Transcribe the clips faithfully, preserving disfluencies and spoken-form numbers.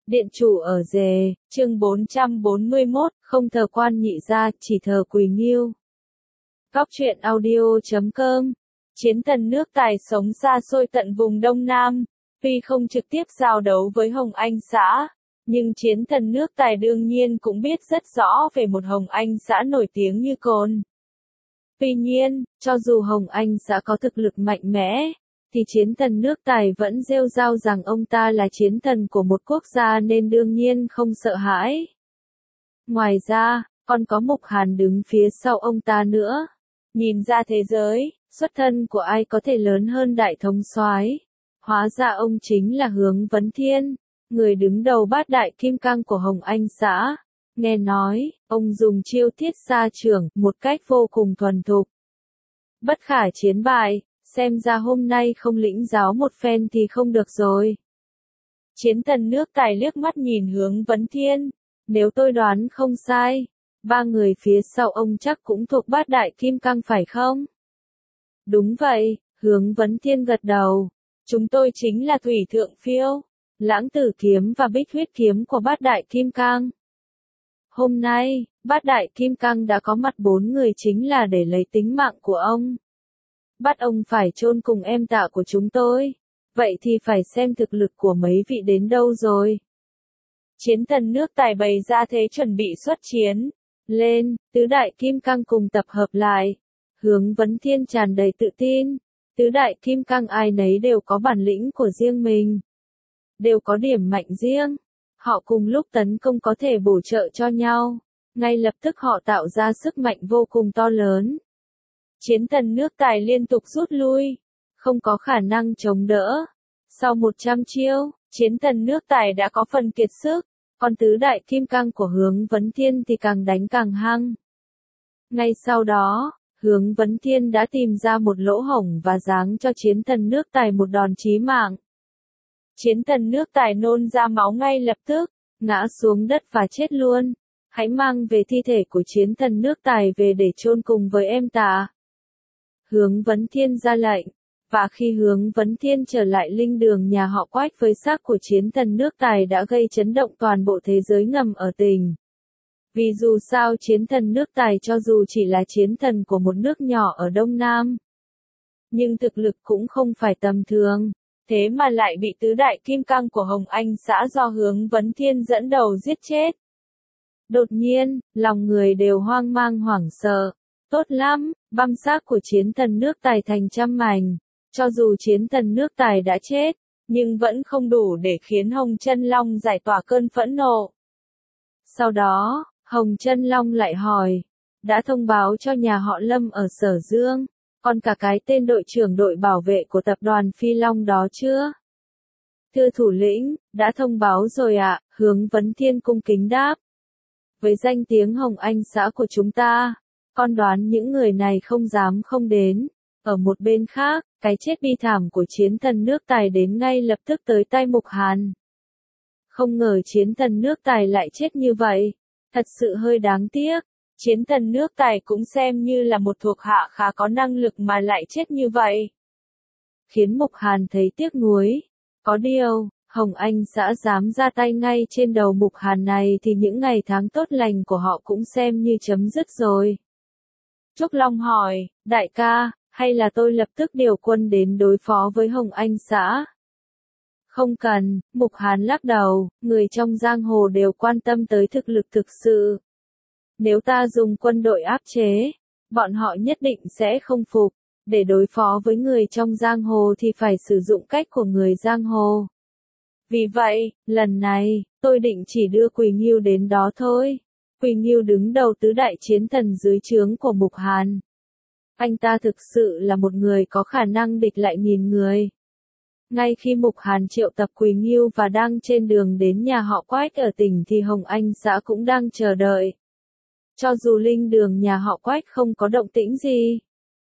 Điện chủ ở Dề, chương bốn trăm bốn mươi mốt, không thờ quan nhị gia, chỉ thờ Quỳ Nghiêu. Góc truyện audio chấm com. Chiến thần nước Tài sống xa xôi tận vùng Đông Nam, tuy không trực tiếp giao đấu với Hồng Anh xã, nhưng chiến thần nước Tài đương nhiên cũng biết rất rõ về một Hồng Anh xã nổi tiếng như cồn. Tuy nhiên, cho dù Hồng Anh xã có thực lực mạnh mẽ, thì chiến thần nước Tài vẫn rêu rao rằng ông ta là chiến thần của một quốc gia nên đương nhiên không sợ hãi. Ngoài ra, còn có Mục Hàn đứng phía sau ông ta nữa. Nhìn ra thế giới, xuất thân của ai có thể lớn hơn đại thống soái? Hóa ra ông chính là Hướng Vấn Thiên, người đứng đầu bát đại kim cang của Hồng Anh xã. Nghe nói, ông dùng chiêu thiết xa trưởng một cách vô cùng thuần thục. Bất khả chiến bại. Xem ra hôm nay không lĩnh giáo một phen thì không được rồi. Chiến thần nước Tài liếc mắt nhìn Hướng Vấn Thiên. Nếu tôi đoán không sai, ba người phía sau ông chắc cũng thuộc bát đại kim cang phải không? Đúng vậy, Hướng Vấn Thiên gật đầu. Chúng tôi chính là Thủy Thượng Phiêu, Lãng Tử Kiếm và Bích Huyết Kiếm của bát đại kim cang. Hôm nay, bát đại kim cang đã có mặt bốn người chính là để lấy tính mạng của ông. Bắt ông phải chôn cùng em Tạ của chúng tôi. Vậy thì phải xem thực lực của mấy vị đến đâu rồi. Chiến thần nước Tài bày ra thế chuẩn bị xuất chiến. Lên, tứ đại kim cang cùng tập hợp lại. Hướng Vấn Thiên tràn đầy tự tin. Tứ đại kim cang ai nấy đều có bản lĩnh của riêng mình. Đều có điểm mạnh riêng. Họ cùng lúc tấn công có thể bổ trợ cho nhau. Ngay lập tức họ tạo ra sức mạnh vô cùng to lớn. Chiến thần nước Tài liên tục rút lui, không có khả năng chống đỡ. Sau một trăm chiêu, chiến thần nước Tài đã có phần kiệt sức, còn tứ đại kim cang của Hướng Vấn Thiên thì càng đánh càng hăng. Ngay sau đó, Hướng Vấn Thiên đã tìm ra một lỗ hổng và giáng cho chiến thần nước Tài một đòn chí mạng. Chiến thần nước Tài nôn ra máu ngay lập tức, ngã xuống đất và chết luôn. Hãy mang về thi thể của chiến thần nước Tài về để chôn cùng với em Tạ. Hướng Vấn Thiên ra lệnh, và khi Hướng Vấn Thiên trở lại linh đường nhà họ Quách với xác của chiến thần nước Tài đã gây chấn động toàn bộ thế giới ngầm ở tỉnh. Vì dù sao chiến thần nước Tài cho dù chỉ là chiến thần của một nước nhỏ ở Đông Nam, nhưng thực lực cũng không phải tầm thường, thế mà lại bị tứ đại kim cang của Hồng Anh xã do Hướng Vấn Thiên dẫn đầu giết chết. Đột nhiên, lòng người đều hoang mang hoảng sợ. Tốt lắm, băm xác của chiến thần nước Tài thành trăm mảnh. Cho dù chiến thần nước Tài đã chết, nhưng vẫn không đủ để khiến Hồng Chân Long giải tỏa cơn phẫn nộ. Sau đó, Hồng Chân Long lại hỏi, đã thông báo cho nhà họ Lâm ở Sở Dương, còn cả cái tên đội trưởng đội bảo vệ của tập đoàn Phi Long đó chưa? Thưa thủ lĩnh, đã thông báo rồi ạ, Hướng Vấn Thiên cung kính đáp. Với danh tiếng Hồng Anh xã của chúng ta, con đoán những người này không dám không đến. Ở một bên khác, cái chết bi thảm của chiến thần nước Tài đến ngay lập tức tới tay Mục Hàn. Không ngờ chiến thần nước Tài lại chết như vậy. Thật sự hơi đáng tiếc. Chiến thần nước Tài cũng xem như là một thuộc hạ khá có năng lực mà lại chết như vậy. Khiến Mục Hàn thấy tiếc nuối. Có điều, Hồng Anh xã dám ra tay ngay trên đầu Mục Hàn này thì những ngày tháng tốt lành của họ cũng xem như chấm dứt rồi. Trúc Long hỏi, đại ca, hay là tôi lập tức điều quân đến đối phó với Hồng Anh xã? Không cần, Mục Hàn lắc đầu, người trong giang hồ đều quan tâm tới thực lực thực sự. Nếu ta dùng quân đội áp chế, bọn họ nhất định sẽ không phục. Để đối phó với người trong giang hồ thì phải sử dụng cách của người giang hồ. Vì vậy, lần này, tôi định chỉ đưa Quỳ Nghiêu đến đó thôi. Quỳ Nghiêu đứng đầu tứ đại chiến thần dưới trướng của Mục Hàn. Anh ta thực sự là một người có khả năng địch lại nghìn người. Ngay khi Mục Hàn triệu tập Quỳ Nghiêu và đang trên đường đến nhà họ Quách ở tỉnh thì Hồng Anh xã cũng đang chờ đợi. Cho dù linh đường nhà họ Quách không có động tĩnh gì,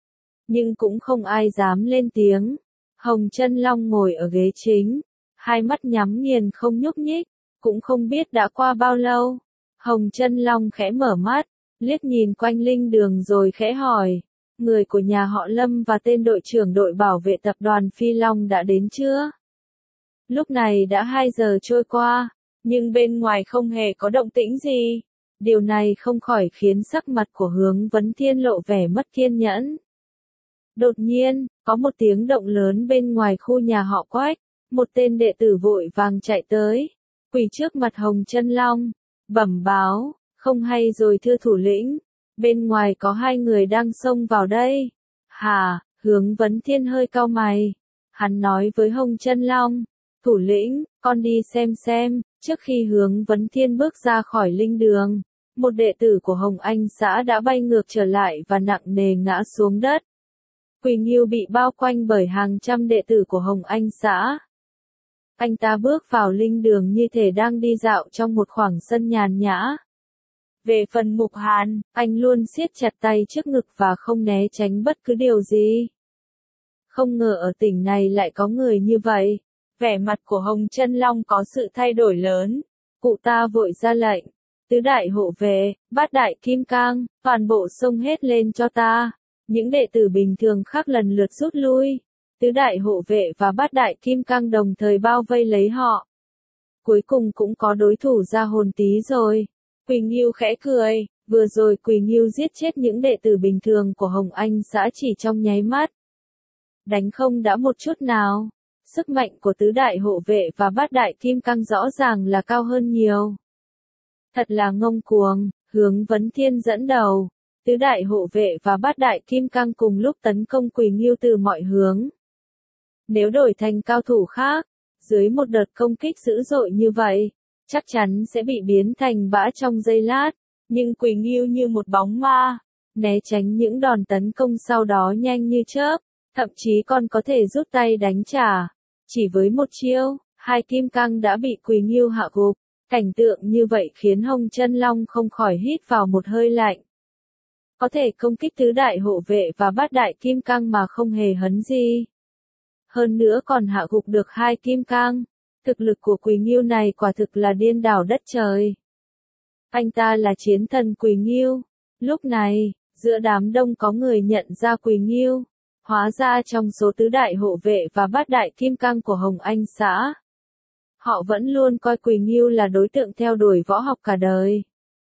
nhưng cũng không ai dám lên tiếng. Hồng Chân Long ngồi ở ghế chính, hai mắt nhắm nghiền không nhúc nhích, cũng không biết đã qua bao lâu. Hồng Chân Long khẽ mở mắt, liếc nhìn quanh linh đường rồi khẽ hỏi, người của nhà họ Lâm và tên đội trưởng đội bảo vệ tập đoàn Phi Long đã đến chưa? Lúc này đã hai giờ trôi qua, nhưng bên ngoài không hề có động tĩnh gì. Điều này không khỏi khiến sắc mặt của Hướng Vấn Thiên lộ vẻ mất kiên nhẫn. Đột nhiên, có một tiếng động lớn bên ngoài khu nhà họ Quách, một tên đệ tử vội vàng chạy tới, quỳ trước mặt Hồng Chân Long, bẩm báo, không hay rồi thưa thủ lĩnh, bên ngoài có hai người đang xông vào đây. Hả? Hướng Vấn Thiên hơi cau mày, hắn nói với Hồng Chân Long, thủ lĩnh, con đi xem xem. Trước khi Hướng Vấn Thiên bước ra khỏi linh đường, một đệ tử của Hồng Anh xã đã bay ngược trở lại và nặng nề ngã xuống đất. Quỳ Nghiêu bị bao quanh bởi hàng trăm đệ tử của Hồng Anh xã. Anh ta bước vào linh đường như thể đang đi dạo trong một khoảng sân nhàn nhã. Về phần Mục Hàn, anh luôn siết chặt tay trước ngực và không né tránh bất cứ điều gì. Không ngờ ở tỉnh này lại có người như vậy. Vẻ mặt của Hồng Chân Long có sự thay đổi lớn. Cụ ta vội ra lệnh. Tứ đại hộ vệ, bát đại kim cang, toàn bộ xông hết lên cho ta. Những đệ tử bình thường khác lần lượt rút lui. Tứ đại hộ vệ và bát đại kim cang đồng thời bao vây lấy họ. Cuối cùng cũng có đối thủ ra hồn tí rồi. Quỳ Nghiêu khẽ cười, vừa rồi Quỳ Nghiêu giết chết những đệ tử bình thường của Hồng Anh xã chỉ trong nháy mắt. Đánh không đã một chút nào. Sức mạnh của tứ đại hộ vệ và bát đại kim cang rõ ràng là cao hơn nhiều. Thật là ngông cuồng. Hướng Vấn Thiên dẫn đầu. Tứ đại hộ vệ và bát đại kim cang cùng lúc tấn công Quỳ Nghiêu từ mọi hướng. Nếu đổi thành cao thủ khác, dưới một đợt công kích dữ dội như vậy, chắc chắn sẽ bị biến thành bã trong giây lát. Nhưng Quỳ Nghiêu như một bóng ma, né tránh những đòn tấn công sau đó nhanh như chớp, thậm chí còn có thể rút tay đánh trả. Chỉ với một chiêu, hai kim cang đã bị Quỳ Nghiêu hạ gục. Cảnh tượng như vậy khiến Hồng Chân Long không khỏi hít vào một hơi lạnh. Có thể công kích tứ đại hộ vệ và bát đại kim cang mà không hề hấn gì. Hơn nữa còn hạ gục được hai kim cang. Thực lực của Quỳ Nghiêu này quả thực là điên đảo đất trời. Anh ta là chiến thần Quỳ Nghiêu. Lúc này, giữa đám đông có người nhận ra Quỳ Nghiêu. Hóa ra trong số tứ đại hộ vệ và bát đại kim cang của Hồng Anh xã, họ vẫn luôn coi Quỳ Nghiêu là đối tượng theo đuổi võ học cả đời.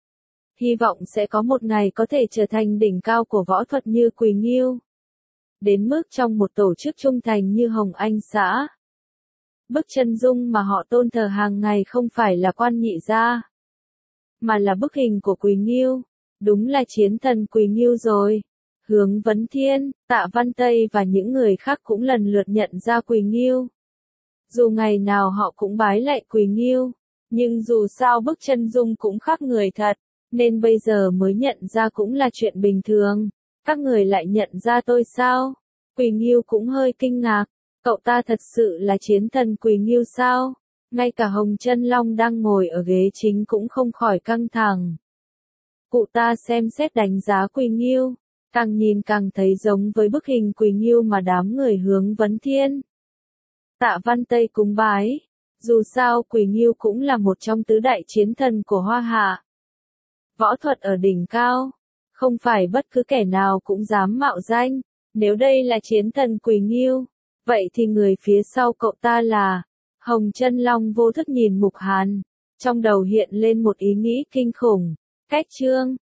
Hy vọng sẽ có một ngày có thể trở thành đỉnh cao của võ thuật như Quỳ Nghiêu. Đến mức trong một tổ chức trung thành như Hồng Anh xã, bức chân dung mà họ tôn thờ hàng ngày không phải là Quan Nhị Gia, mà là bức hình của Quỳ Nghiêu. Đúng là chiến thần Quỳ Nghiêu rồi. Hướng Vấn Thiên, Tạ Văn Tây và những người khác cũng lần lượt nhận ra Quỳ Nghiêu. Dù ngày nào họ cũng bái lạy Quỳ Nghiêu, nhưng dù sao bức chân dung cũng khác người thật, nên bây giờ mới nhận ra cũng là chuyện bình thường. Các người lại nhận ra tôi sao? Quỳ Nghiêu cũng hơi kinh ngạc. Cậu ta thật sự là chiến thần Quỳ Nghiêu sao? Ngay cả Hồng Chân Long đang ngồi ở ghế chính cũng không khỏi căng thẳng. Cụ ta xem xét đánh giá Quỳ Nghiêu, càng nhìn càng thấy giống với bức hình Quỳ Nghiêu mà đám người Hướng Vấn Thiên, Tạ Văn Tây cúng bái. Dù sao Quỳ Nghiêu cũng là một trong tứ đại chiến thần của Hoa Hạ. Võ thuật ở đỉnh cao, không phải bất cứ kẻ nào cũng dám mạo danh. Nếu đây là chiến thần Quỳ Nghiêu, vậy thì người phía sau cậu ta là... Hồng Chân Long vô thức nhìn Mục Hàn, trong đầu hiện lên một ý nghĩ kinh khủng. Cách chương